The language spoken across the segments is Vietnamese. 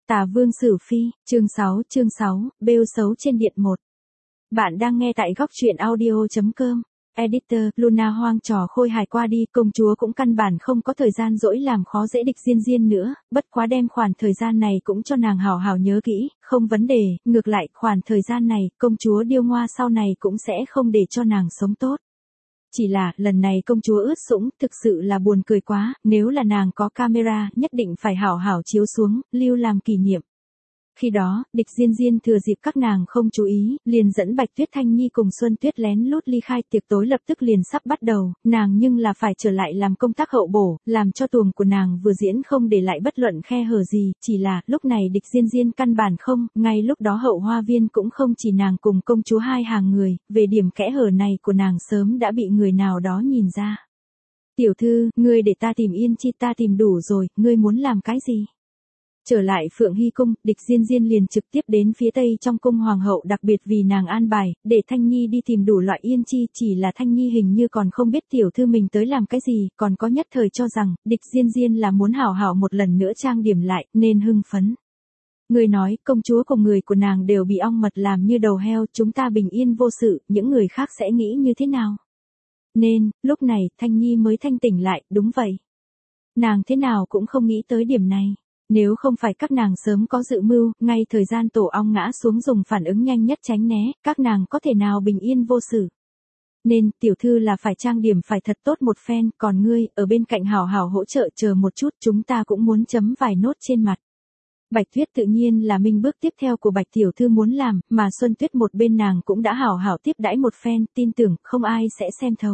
Tà Vương Sử Phi, chương 6, bêu xấu trên điện 1. Bạn đang nghe tại góc truyện audio.com. Editor, Luna hoang trò khôi hài qua đi, công chúa cũng căn bản không có thời gian dỗi làm khó dễ địch Diên Diên nữa, bất quá đem khoản thời gian này cũng cho nàng hảo hảo nhớ kỹ, không vấn đề, ngược lại, khoản thời gian này, công chúa điêu ngoa sau này cũng sẽ không để cho nàng sống tốt. Chỉ là, lần này công chúa ướt sũng, thực sự là buồn cười quá, nếu là nàng có camera, nhất định phải hảo hảo chiếu xuống, lưu làm kỷ niệm. Khi đó, địch Diên Diên thừa dịp các nàng không chú ý, liền dẫn Bạch Tuyết Thanh Nhi cùng Xuân Tuyết lén lút ly khai, tiệc tối lập tức liền sắp bắt đầu, nàng nhưng là phải trở lại làm công tác hậu bổ, làm cho tuồng của nàng vừa diễn không để lại bất luận khe hở gì, chỉ là, lúc này địch Diên Diên căn bản không, ngay lúc đó hậu hoa viên cũng không chỉ nàng cùng công chúa hai hàng người, về điểm kẽ hở này của nàng sớm đã bị người nào đó nhìn ra. Tiểu thư, ngươi để ta tìm Yên Chi, ta tìm đủ rồi, ngươi muốn làm cái gì? Trở lại Phượng Hy Cung, địch Diên Diên liền trực tiếp đến phía tây trong cung hoàng hậu, đặc biệt vì nàng an bài, để Thanh Nhi đi tìm đủ loại Yên Chi, chỉ là Thanh Nhi hình như còn không biết tiểu thư mình tới làm cái gì, còn có nhất thời cho rằng, địch Diên Diên là muốn hảo hảo một lần nữa trang điểm lại, nên hưng phấn. Người nói, công chúa cùng người của nàng đều bị ong mật làm như đầu heo, chúng ta bình yên vô sự, những người khác sẽ nghĩ như thế nào? Nên, lúc này, Thanh Nhi mới thanh tỉnh lại, đúng vậy. Nàng thế nào cũng không nghĩ tới điểm này. Nếu không phải các nàng sớm có dự mưu, ngay thời gian tổ ong ngã xuống dùng phản ứng nhanh nhất tránh né, các nàng có thể nào bình yên vô sự. Nên, tiểu thư là phải trang điểm phải thật tốt một phen, còn ngươi, ở bên cạnh hảo hảo hỗ trợ chờ một chút, chúng ta cũng muốn chấm vài nốt trên mặt. Bạch Tuyết tự nhiên là minh bước tiếp theo của Bạch tiểu thư muốn làm, mà Xuân Tuyết một bên nàng cũng đã hảo hảo tiếp đãi một phen, tin tưởng, không ai sẽ xem thấu.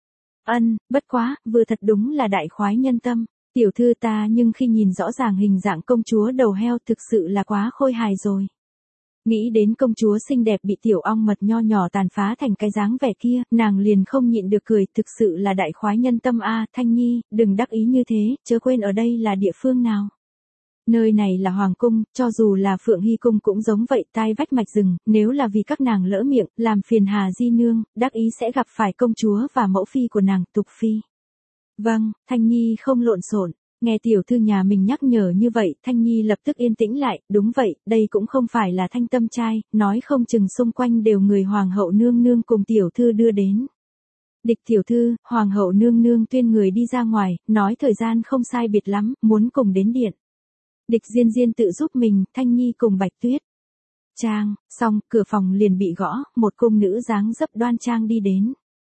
Bất quá, vừa thật đúng là đại khoái nhân tâm. Tiểu thư ta nhưng khi nhìn rõ ràng hình dạng công chúa đầu heo thực sự là quá khôi hài rồi. Nghĩ đến công chúa xinh đẹp bị tiểu ong mật nho nhỏ tàn phá thành cái dáng vẻ kia, nàng liền không nhịn được cười, thực sự là đại khoái nhân tâm a. Thanh Nhi, đừng đắc ý như thế, chớ quên ở đây là địa phương nào. Nơi này là hoàng cung, cho dù là Phượng Hy Cung cũng giống vậy, tai vách mạch rừng, nếu là vì các nàng lỡ miệng, làm phiền Hà Di Nương, đắc ý sẽ gặp phải công chúa và mẫu phi của nàng, Tục Phi. Vâng, Thanh Nhi không lộn xộn. Nghe tiểu thư nhà mình nhắc nhở như vậy, Thanh Nhi lập tức yên tĩnh lại, đúng vậy, đây cũng không phải là Thanh Tâm trai, nói không chừng xung quanh đều người hoàng hậu nương nương cùng tiểu thư đưa đến. Địch tiểu thư, hoàng hậu nương nương tuyên người đi ra ngoài, nói thời gian không sai biệt lắm, muốn cùng đến điện. Địch Diên Diên tự giúp mình, Thanh Nhi cùng Bạch Tuyết. Xong, cửa phòng liền bị gõ, một cung nữ dáng dấp đoan trang đi đến.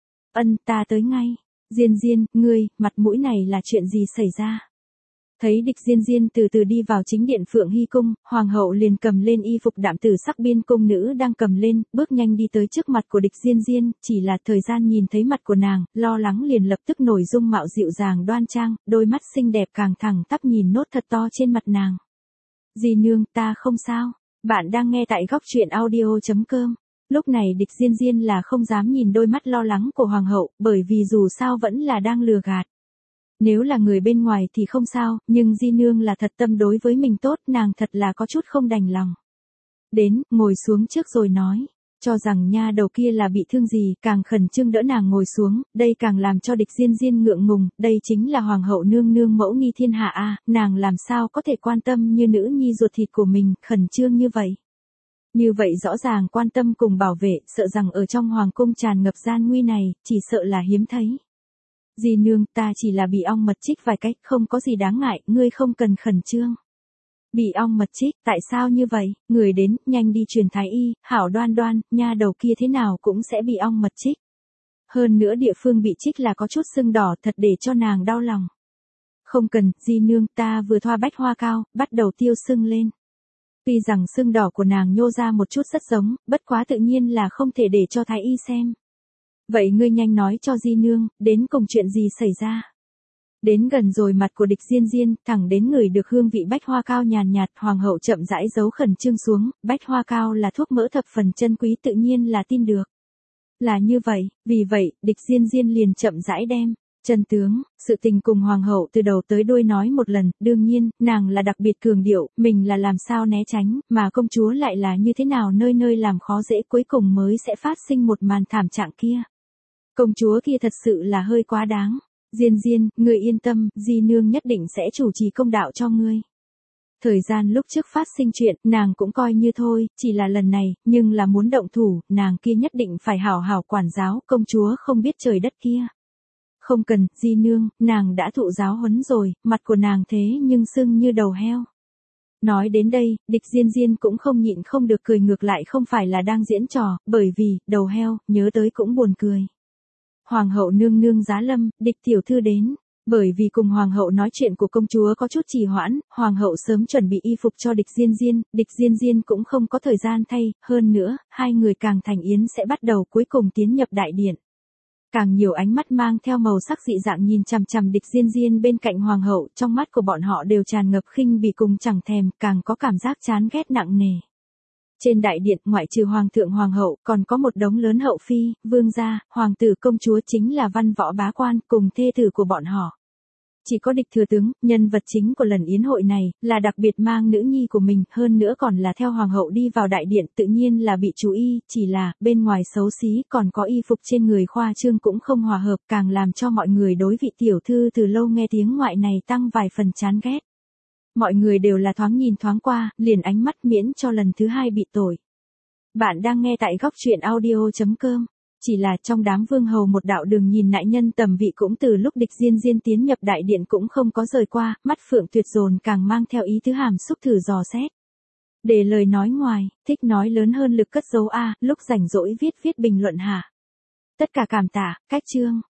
Ta tới ngay. Diên Diên, ngươi, mặt mũi này là chuyện gì xảy ra? Thấy địch Diên Diên từ từ đi vào chính điện Phượng Hy Cung, hoàng hậu liền cầm lên y phục đạm tử sắc biên cung nữ đang cầm lên, bước nhanh đi tới trước mặt của địch Diên Diên, chỉ là thời gian nhìn thấy mặt của nàng, lo lắng liền lập tức nổi dung mạo dịu dàng đoan trang, đôi mắt xinh đẹp càng thẳng tắp nhìn nốt thật to trên mặt nàng. Dì nương, ta không sao. Bạn đang nghe tại góc truyện audio.com. Lúc này địch Diên Diên là không dám nhìn đôi mắt lo lắng của hoàng hậu, bởi vì dù sao vẫn là đang lừa gạt. Nếu là người bên ngoài thì không sao, nhưng Di Nương là thật tâm đối với mình tốt, nàng thật là có chút không đành lòng. Đến, ngồi xuống trước rồi nói, cho rằng nha đầu kia là bị thương gì, càng khẩn trương đỡ nàng ngồi xuống, đây càng làm cho địch Diên Diên ngượng ngùng, đây chính là hoàng hậu nương nương mẫu nghi thiên hạ a, nàng làm sao có thể quan tâm như nữ nhi ruột thịt của mình, khẩn trương như vậy. Như vậy rõ ràng quan tâm cùng bảo vệ, sợ rằng ở trong hoàng cung tràn ngập gian nguy này, chỉ sợ là hiếm thấy. Dì nương, ta chỉ là bị ong mật chích vài cách, không có gì đáng ngại, ngươi không cần khẩn trương. Bị ong mật chích, tại sao như vậy? Người đến, nhanh đi truyền thái y, hảo đoan đoan, nha đầu kia thế nào cũng sẽ bị ong mật chích. Hơn nữa địa phương bị chích là có chút sưng đỏ thật để cho nàng đau lòng. Không cần, dì nương, ta vừa thoa bách hoa cao, bắt đầu tiêu sưng lên. Tuy rằng sưng đỏ của nàng nhô ra một chút rất giống, bất quá tự nhiên là không thể để cho thái y xem. Vậy ngươi nhanh nói cho Di Nương, đến cùng chuyện gì xảy ra? Đến gần rồi mặt của địch Diên Diên, thẳng đến người được hương vị bách hoa cao nhàn nhạt, hoàng hậu chậm rãi giấu khẩn trương xuống, bách hoa cao là thuốc mỡ thập phần chân quý tự nhiên là tin được. Là như vậy, vì vậy, địch Diên Diên liền chậm rãi đem. Chân tướng, sự tình cùng hoàng hậu từ đầu tới đuôi nói một lần, đương nhiên, nàng là đặc biệt cường điệu, mình là làm sao né tránh, mà công chúa lại là như thế nào nơi nơi làm khó dễ cuối cùng mới sẽ phát sinh một màn thảm trạng kia. Công chúa kia thật sự là hơi quá đáng. Diên Diên, ngươi yên tâm, Di Nương nhất định sẽ chủ trì công đạo cho ngươi. Thời gian lúc trước phát sinh chuyện, nàng cũng coi như thôi, chỉ là lần này, nhưng là muốn động thủ, nàng kia nhất định phải hảo hảo quản giáo, công chúa không biết trời đất kia. Không cần, di nương, nàng đã thụ giáo huấn rồi, mặt của nàng thế nhưng sưng như đầu heo. Nói đến đây, địch Diên Diên cũng không nhịn không được cười, ngược lại không phải là đang diễn trò, bởi vì, đầu heo, nhớ tới cũng buồn cười. Hoàng hậu nương nương giá lâm, địch tiểu thư đến. Bởi vì cùng hoàng hậu nói chuyện của công chúa có chút trì hoãn, hoàng hậu sớm chuẩn bị y phục cho địch Diên Diên cũng không có thời gian thay, hơn nữa, hai người càng thành yến sẽ bắt đầu cuối cùng tiến nhập đại điện. Càng nhiều ánh mắt mang theo màu sắc dị dạng nhìn chằm chằm địch Diên Diên bên cạnh hoàng hậu, trong mắt của bọn họ đều tràn ngập khinh bỉ cùng chẳng thèm, càng có cảm giác chán ghét nặng nề. Trên đại điện, ngoại trừ hoàng thượng hoàng hậu, còn có một đống lớn hậu phi, vương gia, hoàng tử công chúa chính là văn võ bá quan, cùng thê tử của bọn họ. Chỉ có địch thừa tướng, nhân vật chính của lần yến hội này, là đặc biệt mang nữ nhi của mình, hơn nữa còn là theo hoàng hậu đi vào đại điện, tự nhiên là bị chú ý, chỉ là, bên ngoài xấu xí, còn có y phục trên người khoa trương cũng không hòa hợp, càng làm cho mọi người đối vị tiểu thư từ lâu nghe tiếng ngoại này tăng vài phần chán ghét. Mọi người đều là thoáng nhìn thoáng qua, liền ánh mắt miễn cho lần thứ hai bị tội. Bạn đang nghe tại góc truyện audio.com. Chỉ là trong đám vương hầu một đạo đường nhìn nại nhân tầm vị cũng từ lúc địch Diên Diên tiến nhập đại điện cũng không có rời qua, mắt phượng tuyệt dồn càng mang theo ý tứ hàm xúc thử dò xét. Để lời nói ngoài, thích nói lớn hơn lực cất giấu a, lúc rảnh rỗi viết bình luận hả. Tất cả cảm tạ, cách chương.